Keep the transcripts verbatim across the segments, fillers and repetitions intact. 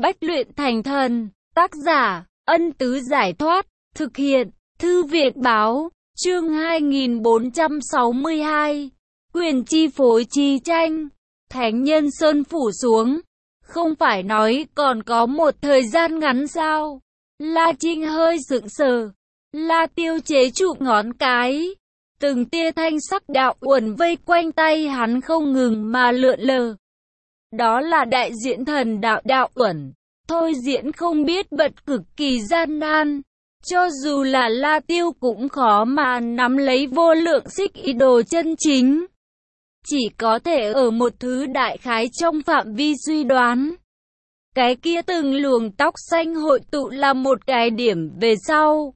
Bách luyện thành thần, tác giả, Ân Tứ Giải Thoát, thực hiện, Thư Viện Báo, chương hai nghìn bốn trăm sáu mươi hai, quyền chi phối chi tranh, Thánh Nhân Sơn phủ xuống, không phải nói còn có một thời gian ngắn sao? La Trinh hơi sững sờ, La Tiêu chế trụ ngón cái, từng tia thanh sắc đạo uẩn vây quanh tay hắn không ngừng mà lượn lờ. Đó là đại diễn thần đạo đạo uẩn, thôi diễn không biết bật cực kỳ gian nan. Cho dù là La Tiêu cũng khó mà nắm lấy vô lượng xích ý đồ chân chính. Chỉ có thể ở một thứ đại khái trong phạm vi suy đoán. Cái kia từng luồng tóc xanh hội tụ là một cái điểm về sau.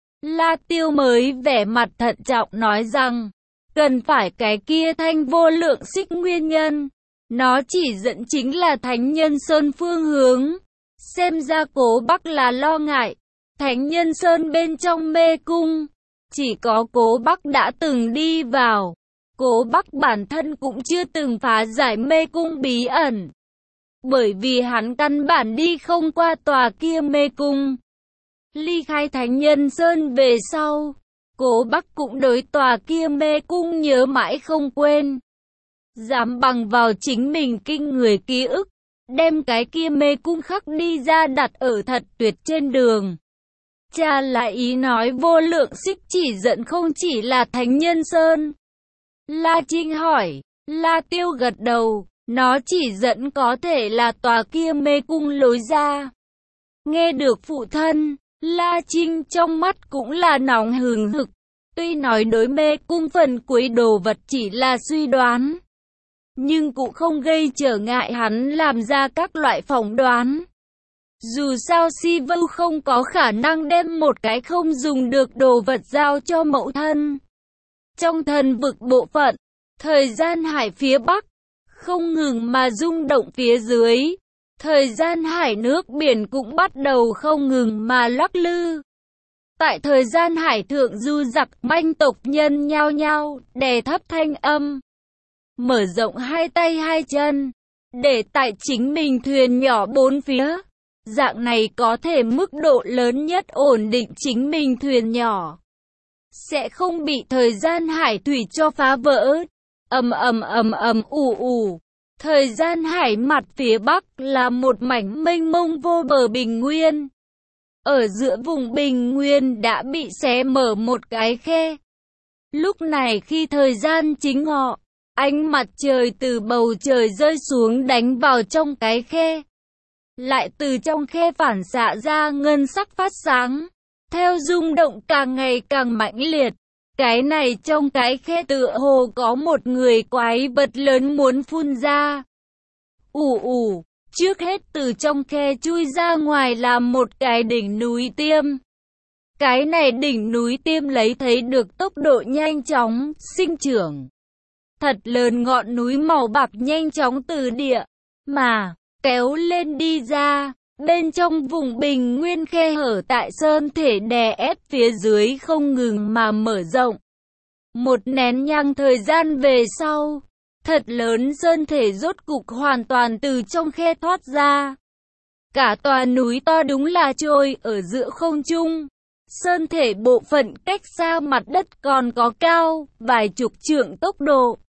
La Tiêu mới vẻ mặt thận trọng nói rằng, cần phải cái kia thanh vô lượng xích nguyên nhân. Nó chỉ dẫn chính là Thánh Nhân Sơn phương hướng. Xem ra Cố Bắc là lo ngại Thánh Nhân Sơn bên trong mê cung. Chỉ có Cố Bắc đã từng đi vào. Cố Bắc bản thân cũng chưa từng phá giải mê cung bí ẩn. Bởi vì hắn căn bản đi không qua tòa kia mê cung. Ly khai Thánh Nhân Sơn về sau, Cố Bắc cũng đối tòa kia mê cung nhớ mãi không quên. Dám bằng vào chính mình kinh người ký ức, đem cái kia mê cung khắc đi ra đặt ở thật tuyệt trên đường. Cha lại ý nói vô lượng xích chỉ dẫn không chỉ là Thánh Nhân Sơn. La Trinh hỏi, La Tiêu gật đầu, nó chỉ dẫn có thể là tòa kia mê cung lối ra. Nghe được phụ thân, La Trinh trong mắt cũng là nóng hừng hực. Tuy nói đối mê cung phần cuối đồ vật chỉ là suy đoán, nhưng cũng không gây trở ngại hắn làm ra các loại phỏng đoán. Dù sao Si Vưu không có khả năng đem một cái không dùng được đồ vật giao cho mẫu thân. Trong thần vực bộ phận, thời gian hải phía bắc, không ngừng mà rung động phía dưới. Thời gian hải nước biển cũng bắt đầu không ngừng mà lắc lư. Tại thời gian hải thượng du giặc manh tộc nhân nhao nhao, đè thấp thanh âm. Mở rộng hai tay hai chân, để tại chính mình thuyền nhỏ bốn phía. Dạng này có thể mức độ lớn nhất ổn định chính mình thuyền nhỏ. Sẽ không bị thời gian hải thủy cho phá vỡ. Ầm ầm ầm ầm ù ù. Thời gian hải mặt phía bắc là một mảnh mênh mông vô bờ bình nguyên. Ở giữa vùng bình nguyên đã bị xé mở một cái khe. Lúc này khi thời gian chính ngọ, ánh mặt trời từ bầu trời rơi xuống đánh vào trong cái khe. Lại từ trong khe phản xạ ra ngân sắc phát sáng. Theo rung động càng ngày càng mãnh liệt. Cái này trong cái khe tựa hồ có một người quái vật lớn muốn phun ra. Ù ù, trước hết từ trong khe chui ra ngoài là một cái đỉnh núi tiêm. Cái này đỉnh núi tiêm lấy thấy được tốc độ nhanh chóng, sinh trưởng. Thật lớn ngọn núi màu bạc nhanh chóng từ địa, mà, kéo lên đi ra. Bên trong vùng bình nguyên khe hở tại sơn thể đè ép phía dưới không ngừng mà mở rộng. Một nén nhang thời gian về sau, thật lớn sơn thể rốt cục hoàn toàn từ trong khe thoát ra. Cả tòa núi to đúng là trôi ở giữa không trung. Sơn thể bộ phận cách xa mặt đất còn có cao vài chục trượng tốc độ.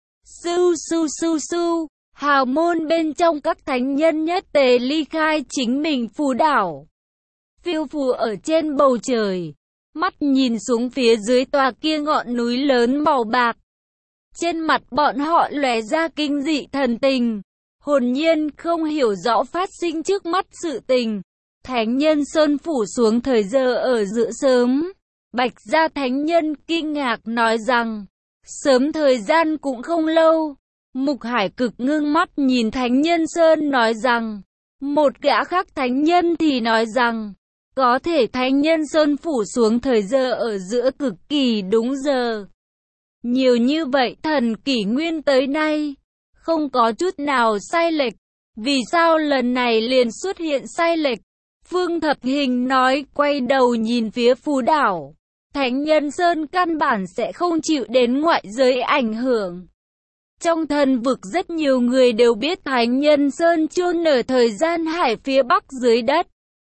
Su su su su. Hào môn bên trong các thánh nhân nhất tề ly khai chính mình phù đảo. Phiêu phù ở trên bầu trời. Mắt nhìn xuống phía dưới tòa kia ngọn núi lớn màu bạc. Trên mặt bọn họ lóe ra kinh dị thần tình. Hồn nhiên không hiểu rõ phát sinh trước mắt sự tình. Thánh Nhân Sơn phủ xuống thời giờ ở giữa sớm. Bạch Gia Thánh Nhân kinh ngạc nói rằng, sớm thời gian cũng không lâu. Mục Hải cực ngưng mắt nhìn Thánh Nhân Sơn nói rằng, một gã khác Thánh Nhân thì nói rằng, có thể Thánh Nhân Sơn phủ xuống thời giờ ở giữa cực kỳ đúng giờ. Nhiều như vậy thần kỷ nguyên tới nay, không có chút nào sai lệch. Vì sao lần này liền xuất hiện sai lệch? Phương Thập Hình nói, quay đầu nhìn phía phù đảo. Thánh Nhân Sơn căn bản sẽ không chịu đến ngoại giới ảnh hưởng. Trong thần vực rất nhiều người đều biết Thánh Nhân Sơn chôn ở thời gian hải phía bắc dưới đất.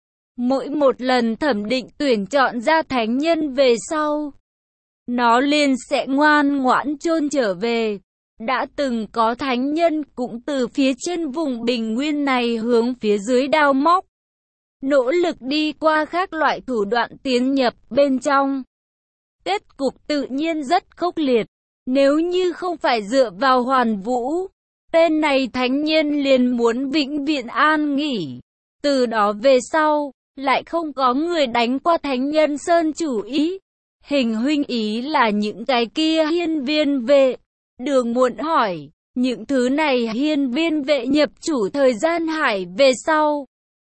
Mỗi một lần thẩm định tuyển chọn ra thánh nhân về sau, nó liền sẽ ngoan ngoãn chôn trở về. Đã từng có thánh nhân cũng từ phía trên vùng bình nguyên này hướng phía dưới đào móc, nỗ lực đi qua các loại thủ đoạn tiến nhập bên trong. Kết cục tự nhiên rất khốc liệt. Nếu như không phải dựa vào Hoàn Vũ, tên này thánh nhân liền muốn vĩnh viễn an nghỉ. Từ đó về sau, lại không có người đánh qua Thánh Nhân Sơn chủ ý. Hình huynh ý là những cái kia hiên viên vệ. Đường Muộn hỏi, những thứ này hiên viên vệ nhập chủ thời gian hải về sau,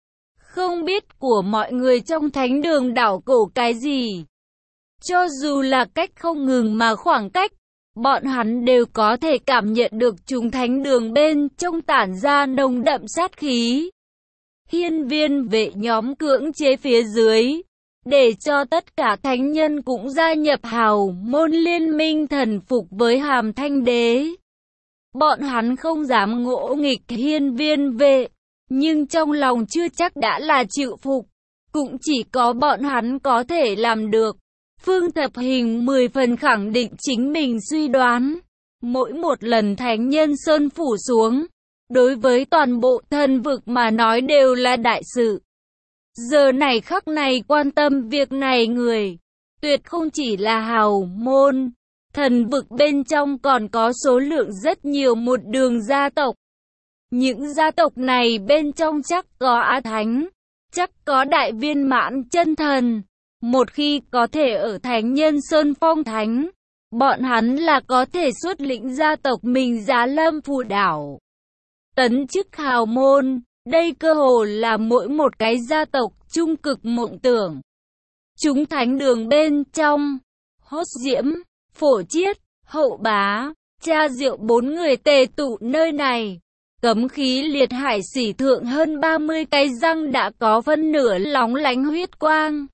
không biết của mọi người trong thánh đường đảo cổ cái gì. Cho dù là cách không ngừng mà khoảng cách, bọn hắn đều có thể cảm nhận được chúng thánh đường bên trong tản ra nồng đậm sát khí. Hiên viên vệ nhóm cưỡng chế phía dưới, để cho tất cả thánh nhân cũng gia nhập hào môn liên minh thần phục với Hàm Thanh Đế. Bọn hắn không dám ngỗ nghịch hiên viên vệ, nhưng trong lòng chưa chắc đã là chịu phục, cũng chỉ có bọn hắn có thể làm được. Phương Thập Hình mười phần khẳng định chính mình suy đoán. Mỗi một lần Thánh Nhân Sơn phủ xuống, đối với toàn bộ thần vực mà nói đều là đại sự. Giờ này khắc này quan tâm việc này người, tuyệt không chỉ là hào môn. Thần vực bên trong còn có số lượng rất nhiều một đường gia tộc. Những gia tộc này bên trong chắc có Á Thánh, chắc có Đại Viên Mãn Chân Thần. Một khi có thể ở Thánh Nhân Sơn phong thánh, bọn hắn là có thể xuất lĩnh gia tộc mình giá lâm phù đảo. Tấn chức hào môn, đây cơ hồ là mỗi một cái gia tộc trung cực mộng tưởng. Chúng thánh đường bên trong, Hốt Diễm, Phổ Chiết, Hậu Bá, Cha Diệu bốn người tề tụ nơi này. Cấm khí liệt hải xỉ thượng hơn ba mươi cái răng đã có phân nửa lóng lánh huyết quang.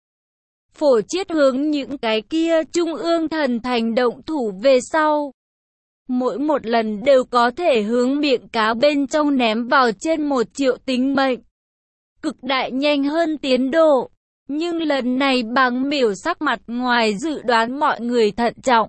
Phổ Chiết hướng những cái kia trung ương thần thành động thủ về sau. Mỗi một lần đều có thể hướng miệng cá bên trong ném vào trên một triệu tính mệnh. Cực đại nhanh hơn tiến độ. Nhưng lần này Bàng Miểu sắc mặt ngoài dự đoán mọi người thận trọng.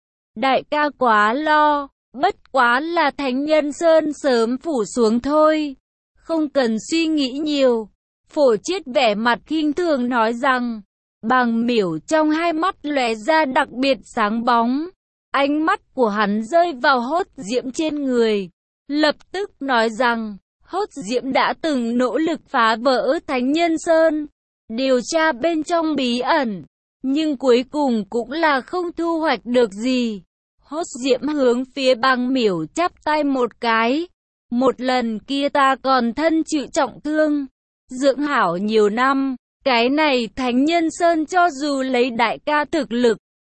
Đại ca quá lo, bất quá là Thánh Nhân Sơn sớm phủ xuống thôi. Không cần suy nghĩ nhiều. Phổ Chiết vẻ mặt khinh thường nói rằng, Bàng Miểu trong hai mắt lóe ra đặc biệt sáng bóng. Ánh mắt của hắn rơi vào Hốt Diễm trên người. Lập tức nói rằng, Hốt Diễm đã từng nỗ lực phá vỡ Thánh Nhân Sơn, điều tra bên trong bí ẩn, nhưng cuối cùng cũng là không thu hoạch được gì. Hốt Diễm hướng phía Bàng Miểu chắp tay một cái. Một lần kia ta còn thân chịu trọng thương, dưỡng hảo nhiều năm. Cái này Thánh Nhân Sơn cho dù lấy đại ca thực lực,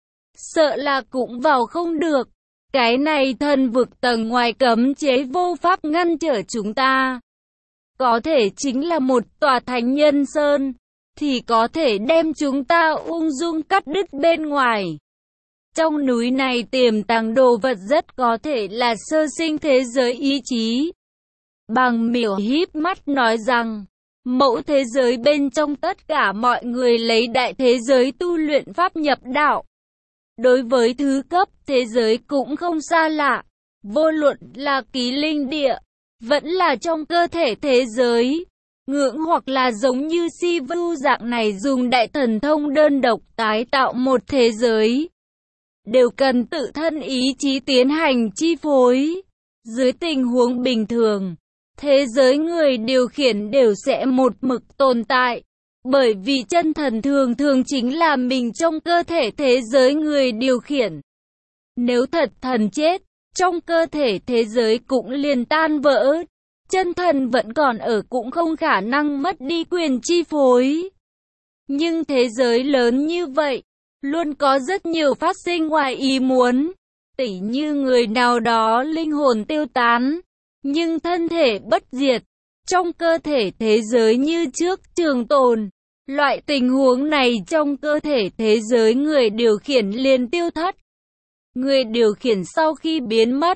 sợ là cũng vào không được. Cái này thần vực tầng ngoài cấm chế vô pháp ngăn trở chúng ta. Có thể chính là một tòa Thánh Nhân Sơn, thì có thể đem chúng ta ung dung cắt đứt bên ngoài. Trong núi này tiềm tàng đồ vật rất có thể là sơ sinh thế giới ý chí. Bàng Miểu híp mắt nói rằng, mẫu thế giới bên trong tất cả mọi người lấy đại thế giới tu luyện pháp nhập đạo. Đối với thứ cấp thế giới cũng không xa lạ, vô luận là ký linh địa, vẫn là trong cơ thể thế giới, ngưỡng hoặc là giống như si vu dạng này dùng đại thần thông đơn độc tái tạo một thế giới, đều cần tự thân ý chí tiến hành chi phối. Dưới tình huống bình thường, thế giới người điều khiển đều sẽ một mực tồn tại, bởi vì chân thần thường thường chính là mình trong cơ thể thế giới người điều khiển. Nếu thật thần chết, trong cơ thể thế giới cũng liền tan vỡ, chân thần vẫn còn ở cũng không khả năng mất đi quyền chi phối. Nhưng thế giới lớn như vậy, luôn có rất nhiều phát sinh ngoài ý muốn, tỉ như người nào đó linh hồn tiêu tán, nhưng thân thể bất diệt, trong cơ thể thế giới như trước trường tồn. Loại tình huống này trong cơ thể thế giới người điều khiển liền tiêu thất. Người điều khiển sau khi biến mất,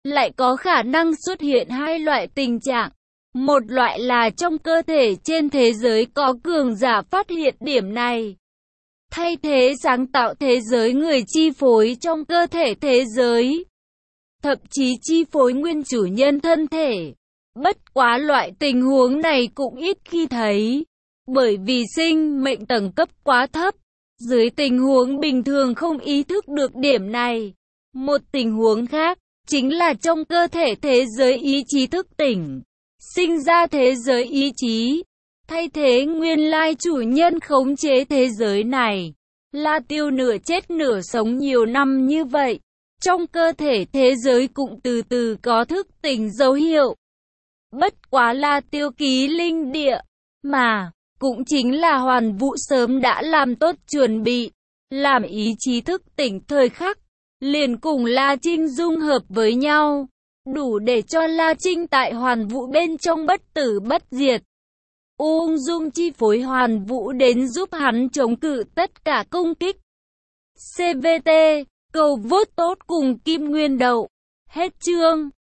lại có khả năng xuất hiện hai loại tình trạng. Một loại là trong cơ thể trên thế giới có cường giả phát hiện điểm này, thay thế sáng tạo thế giới người chi phối trong cơ thể thế giới, thậm chí chi phối nguyên chủ nhân thân thể. Bất quá loại tình huống này cũng ít khi thấy, bởi vì sinh mệnh tầng cấp quá thấp, dưới tình huống bình thường không ý thức được điểm này. Một tình huống khác, chính là trong cơ thể thế giới ý chí thức tỉnh, sinh ra thế giới ý chí, thay thế nguyên lai chủ nhân khống chế thế giới này. La Tiêu nửa chết nửa sống nhiều năm như vậy, trong cơ thể thế giới cũng từ từ có thức tỉnh dấu hiệu. Bất quá La Tiêu ký linh địa, mà cũng chính là Hoàn Vũ sớm đã làm tốt chuẩn bị, làm ý chí thức tỉnh thời khắc, liền cùng La Trinh dung hợp với nhau, đủ để cho La Trinh tại Hoàn Vũ bên trong bất tử bất diệt. Ung dung chi phối Hoàn Vũ đến giúp hắn chống cự tất cả công kích. xê vê tê, cầu vote tốt cùng Kim Nguyên Đậu. Hết chương.